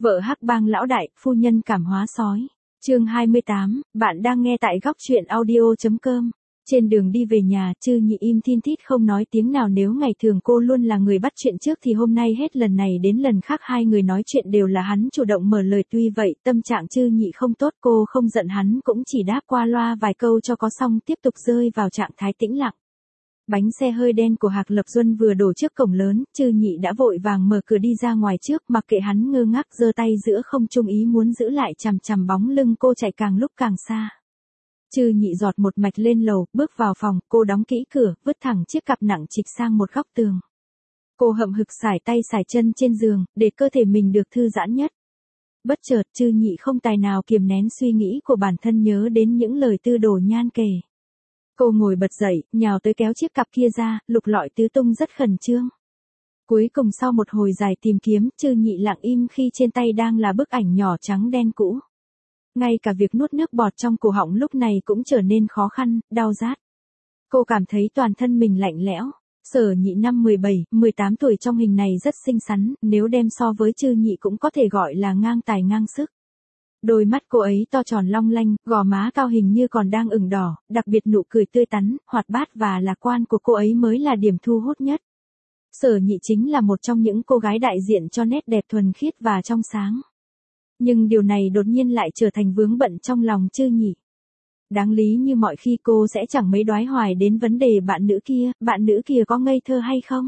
Vợ hắc bang lão đại, phu nhân cảm hóa sói. Chương 28, bạn đang nghe tại góc truyện audio.com. Trên đường đi về nhà, Trư Nhị im thin thít không nói tiếng nào. Nếu ngày thường cô luôn là người bắt chuyện trước thì hôm nay hết lần này đến lần khác hai người nói chuyện đều là hắn chủ động mở lời. Tuy vậy tâm trạng Trư Nhị không tốt, cô không giận hắn cũng chỉ đáp qua loa vài câu cho có xong tiếp tục rơi vào trạng thái tĩnh lặng. Bánh xe hơi đen của Hạc Lập Duân vừa đổ trước cổng lớn, Trư Nhị đã vội vàng mở cửa đi ra ngoài trước, mặc kệ hắn ngơ ngác giơ tay giữa không trung ý muốn giữ lại chằm chằm bóng lưng cô chạy càng lúc càng xa. Trư Nhị giọt một mạch lên lầu, bước vào phòng, cô đóng kỹ cửa, vứt thẳng chiếc cặp nặng trịch sang một góc tường. Cô hậm hực sải tay sải chân trên giường, để cơ thể mình được thư giãn nhất. Bất chợt Trư Nhị không tài nào kiềm nén suy nghĩ của bản thân, nhớ đến những lời Tư Đồ Nhan kể. Cô ngồi bật dậy, nhào tới kéo chiếc cặp kia ra, lục lọi tứ tung rất khẩn trương. Cuối cùng sau một hồi dài tìm kiếm, Trư Nhị lặng im khi trên tay đang là bức ảnh nhỏ trắng đen cũ. Ngay cả việc nuốt nước bọt trong cổ họng lúc này cũng trở nên khó khăn, đau rát. Cô cảm thấy toàn thân mình lạnh lẽo. Sở Nhị năm 17, 18 tuổi trong hình này rất xinh xắn, nếu đem so với Trư Nhị cũng có thể gọi là ngang tài ngang sức. Đôi mắt cô ấy to tròn long lanh, gò má cao hình như còn đang ửng đỏ, đặc biệt nụ cười tươi tắn, hoạt bát và lạc quan của cô ấy mới là điểm thu hút nhất. Sở Nhị chính là một trong những cô gái đại diện cho nét đẹp thuần khiết và trong sáng. Nhưng điều này đột nhiên lại trở thành vướng bận trong lòng Trư Nhị. Đáng lý như mọi khi cô sẽ chẳng mấy đoái hoài đến vấn đề bạn nữ kia có ngây thơ hay không?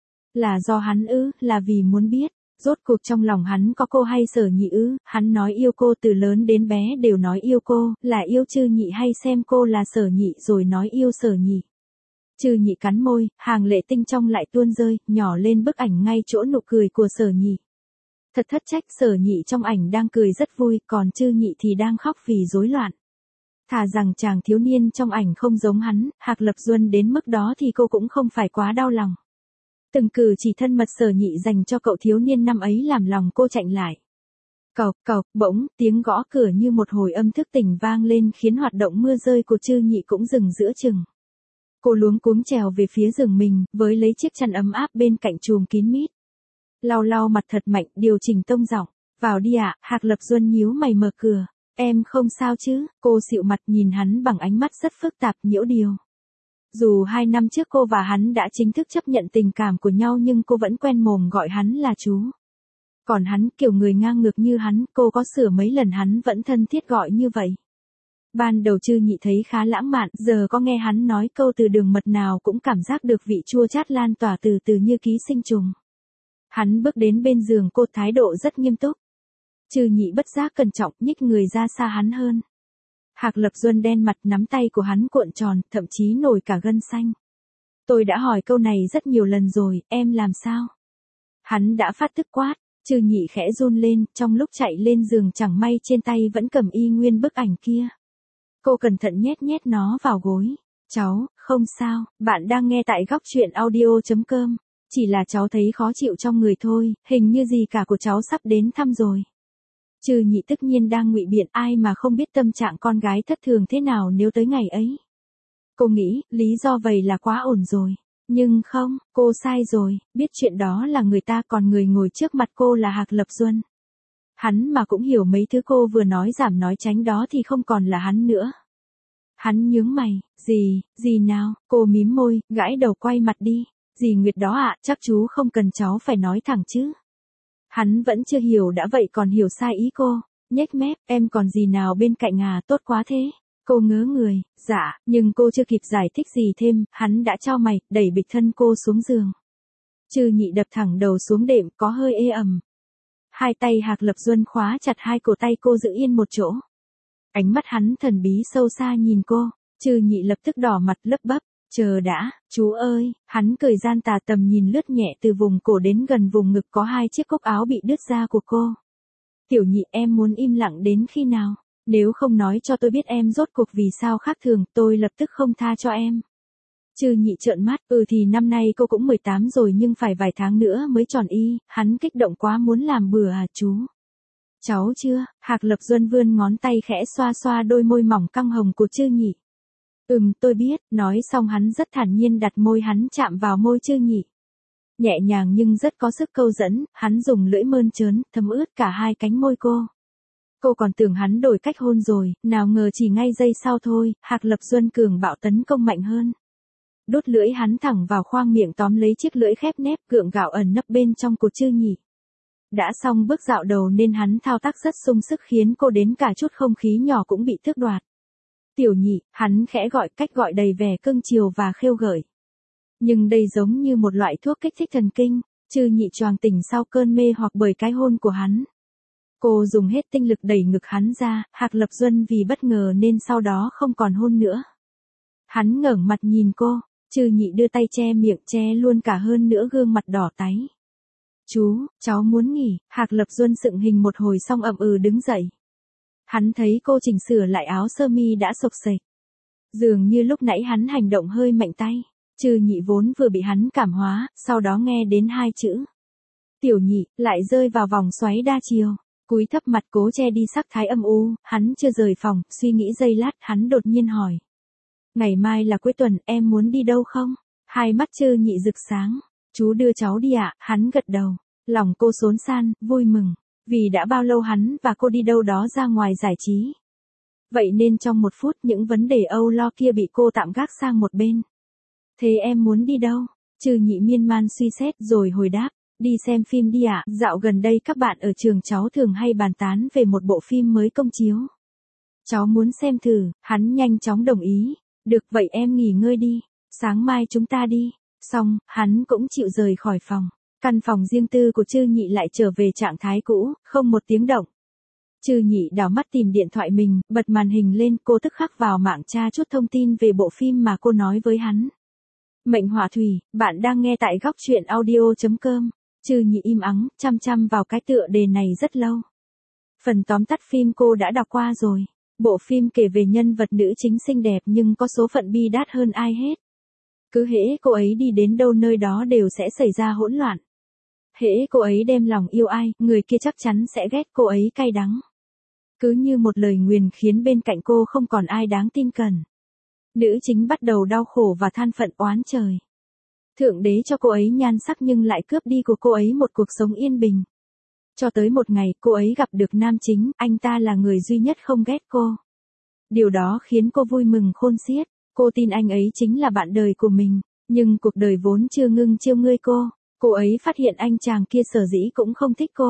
Là do hắn ư, là vì muốn biết. Rốt cuộc trong lòng hắn có cô hay Sở Nhị ư? Hắn nói yêu cô từ lớn đến bé đều nói yêu cô, là yêu Trư Nhị hay xem cô là Sở Nhị rồi nói yêu Sở Nhị? Trư Nhị cắn môi, hàng lệ tinh trong lại tuôn rơi, nhỏ lên bức ảnh ngay chỗ nụ cười của Sở Nhị. Thật thất trách, Sở Nhị trong ảnh đang cười rất vui, còn Trư Nhị thì đang khóc vì rối loạn. Thà rằng chàng thiếu niên trong ảnh không giống hắn, Hạc Lập Duân đến mức đó thì cô cũng không phải quá đau lòng. Từng cử chỉ thân mật Sở Nhị dành cho cậu thiếu niên năm ấy làm lòng cô chạnh lại. Cộc cộc, bỗng, tiếng gõ cửa như một hồi âm thức tỉnh vang lên khiến hoạt động mưa rơi của Trư Nhị cũng dừng giữa chừng. Cô luống cuống trèo về phía giường mình, với lấy chiếc chăn ấm áp bên cạnh chùm kín mít. Lau lau mặt thật mạnh, điều chỉnh tông giọng. Vào đi ạ, Hạc Lập Duân nhíu mày mở cửa. Em không sao chứ? Cô xịu mặt nhìn hắn bằng ánh mắt rất phức tạp, nhiễu điều. Dù 2 năm trước cô và hắn đã chính thức chấp nhận tình cảm của nhau nhưng cô vẫn quen mồm gọi hắn là chú. Còn hắn, kiểu người ngang ngược như hắn, cô có sửa mấy lần hắn vẫn thân thiết gọi như vậy. Ban đầu Trư Nhị thấy khá lãng mạn, giờ có nghe hắn nói câu từ đường mật nào cũng cảm giác được vị chua chát lan tỏa từ từ như ký sinh trùng. Hắn bước đến bên giường cô, thái độ rất nghiêm túc. Trư Nhị bất giác cẩn trọng nhích người ra xa hắn hơn. Hạc Lập Duân đen mặt, nắm tay của hắn cuộn tròn, thậm chí nổi cả gân xanh. Tôi đã hỏi câu này rất nhiều lần rồi, em làm sao? Hắn đã phát tức quát. Trư Nhị khẽ run lên, trong lúc chạy lên giường chẳng may trên tay vẫn cầm y nguyên bức ảnh kia. Cô cẩn thận nhét nhét nó vào gối. Cháu, không sao, bạn đang nghe tại góc truyện audio.com. Chỉ là cháu thấy khó chịu trong người thôi, hình như gì cả của cháu sắp đến thăm rồi. Trư Nhị tất nhiên đang ngụy biện, ai mà không biết tâm trạng con gái thất thường thế nào nếu tới ngày ấy. Cô nghĩ, lý do vậy là quá ổn rồi. Nhưng không, cô sai rồi, biết chuyện đó là người ta, còn người ngồi trước mặt cô là Hạc Lập Duân. Hắn mà cũng hiểu mấy thứ cô vừa nói giảm nói tránh đó thì không còn là hắn nữa. Hắn nhướng mày, gì nào, cô mím môi, gãi đầu quay mặt đi. Dì Nguyệt đó ạ, chắc chú không cần cháu phải nói thẳng chứ. Hắn vẫn chưa hiểu đã vậy còn hiểu sai ý cô, nhếch mép, em còn gì nào bên cạnh à, tốt quá thế. Cô ngớ người, dạ, nhưng cô chưa kịp giải thích gì thêm, hắn đã chau mày, đẩy bịch thân cô xuống giường. Trư Nhị đập thẳng đầu xuống đệm, có hơi ê ẩm. Hai tay Hạc Lập Duân khóa chặt hai cổ tay cô giữ yên một chỗ. Ánh mắt hắn thần bí sâu xa nhìn cô, Trư Nhị lập tức đỏ mặt lấp bắp. Chờ đã, chú ơi, hắn cười gian tà, tầm nhìn lướt nhẹ từ vùng cổ đến gần vùng ngực có 2 chiếc cúc áo bị đứt ra của cô. Tiểu Nhị, em muốn im lặng đến khi nào? Nếu không nói cho tôi biết em rốt cuộc vì sao khác thường, tôi lập tức không tha cho em. Trư Nhị trợn mắt, thì năm nay cô cũng 18 rồi nhưng phải vài tháng nữa mới tròn y, hắn kích động quá muốn làm bừa à chú? Cháu chưa? Hạc Lập Duân vươn ngón tay khẽ xoa xoa đôi môi mỏng căng hồng của Trư Nhị. Tôi biết, nói xong hắn rất thản nhiên đặt môi hắn chạm vào môi Trư Nhị. Nhẹ nhàng nhưng rất có sức câu dẫn, hắn dùng lưỡi mơn trớn, thấm ướt cả hai cánh môi cô. Cô còn tưởng hắn đổi cách hôn rồi, nào ngờ chỉ ngay giây sau thôi, Hạc Lập Duân cường bạo tấn công mạnh hơn. Đốt lưỡi hắn thẳng vào khoang miệng tóm lấy chiếc lưỡi khép nép gượng gạo ẩn nấp bên trong của Trư Nhị. Đã xong bước dạo đầu nên hắn thao tác rất sung sức khiến cô đến cả chút không khí nhỏ cũng bị tước đoạt. Tiểu Nhị, hắn khẽ gọi, cách gọi đầy vẻ cưng chiều và khêu gợi. Nhưng đây giống như một loại thuốc kích thích thần kinh, Trư Nhị choàng tỉnh sau cơn mê hoặc bởi cái hôn của hắn. Cô dùng hết tinh lực đẩy ngực hắn ra, Hạc Lập Duân vì bất ngờ nên sau đó không còn hôn nữa. Hắn ngẩng mặt nhìn cô, Trư Nhị đưa tay che miệng, che luôn cả hơn nữa gương mặt đỏ táy. Cháu muốn nghỉ, Hạc Lập Duân dựng hình một hồi xong ậm đứng dậy. Hắn thấy cô chỉnh sửa lại áo sơ mi đã xộc xệch. Dường như lúc nãy hắn hành động hơi mạnh tay. Trư Nhị vốn vừa bị hắn cảm hóa, sau đó nghe đến hai chữ. Tiểu Nhị, lại rơi vào vòng xoáy đa chiều. Cúi thấp mặt cố che đi sắc thái âm u, hắn chưa rời phòng, suy nghĩ giây lát, hắn đột nhiên hỏi. Ngày mai là cuối tuần, em muốn đi đâu không? Hai mắt Trư Nhị rực sáng. Chú đưa cháu đi ạ, hắn gật đầu. Lòng cô xốn xan, vui mừng. Vì đã bao lâu hắn và cô đi đâu đó ra ngoài giải trí. Vậy nên trong một phút những vấn đề âu lo kia bị cô tạm gác sang một bên. Thế em muốn đi đâu? Trư Nhị miên man suy xét rồi hồi đáp. Đi xem phim đi ạ, dạo gần đây các bạn ở trường cháu thường hay bàn tán về một bộ phim mới công chiếu. Cháu muốn xem thử, hắn nhanh chóng đồng ý. Được vậy em nghỉ ngơi đi, sáng mai chúng ta đi. Xong, hắn cũng chịu rời khỏi phòng. Căn phòng riêng tư của Trư Nhị lại trở về trạng thái cũ, không một tiếng động. Trư Nhị đảo mắt tìm điện thoại mình, bật màn hình lên, cô tức khắc vào mạng tra chút thông tin về bộ phim mà cô nói với hắn. Mệnh Hỏa Thủy, bạn đang nghe tại góc truyện audio.com. Trư Nhị im ắng, chăm chăm vào cái tựa đề này rất lâu. Phần tóm tắt phim cô đã đọc qua rồi. Bộ phim kể về nhân vật nữ chính xinh đẹp nhưng có số phận bi đát hơn ai hết. Cứ hễ cô ấy đi đến đâu nơi đó đều sẽ xảy ra hỗn loạn. Hễ cô ấy đem lòng yêu ai, người kia chắc chắn sẽ ghét cô ấy cay đắng. Cứ như một lời nguyền khiến bên cạnh cô không còn ai đáng tin cẩn. Nữ chính bắt đầu đau khổ và than phận oán trời. Thượng đế cho cô ấy nhan sắc nhưng lại cướp đi của cô ấy một cuộc sống yên bình. Cho tới một ngày cô ấy gặp được nam chính, anh ta là người duy nhất không ghét cô. Điều đó khiến cô vui mừng khôn xiết. Cô tin anh ấy chính là bạn đời của mình, nhưng cuộc đời vốn chưa ngưng chiêu ngươi cô ấy phát hiện anh chàng kia sở dĩ cũng không thích cô.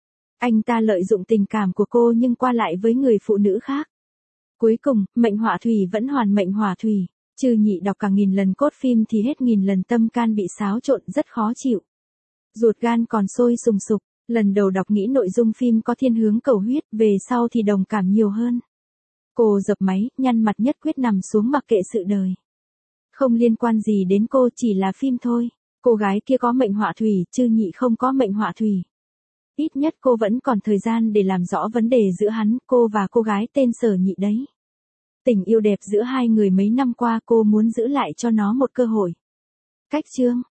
Anh ta lợi dụng tình cảm của cô nhưng qua lại với người phụ nữ khác. Cuối cùng, Mệnh Hỏa Thủy vẫn hoàn mệnh hỏa thủy. Trư Nhị đọc cả nghìn lần cốt phim thì hết nghìn lần tâm can bị xáo trộn rất khó chịu. Ruột gan còn sôi sùng sục, lần đầu đọc nghĩ nội dung phim có thiên hướng cầu huyết, về sau thì đồng cảm nhiều hơn. Cô dập máy, nhăn mặt nhất quyết nằm xuống mặc kệ sự đời. Không liên quan gì đến cô, chỉ là phim thôi. Cô gái kia có mệnh hỏa thủy, Trư Nhị không có mệnh hỏa thủy. Ít nhất cô vẫn còn thời gian để làm rõ vấn đề giữa hắn, cô và cô gái tên Sở Nhị đấy. Tình yêu đẹp giữa hai người mấy năm qua cô muốn giữ lại cho nó một cơ hội. Cách chương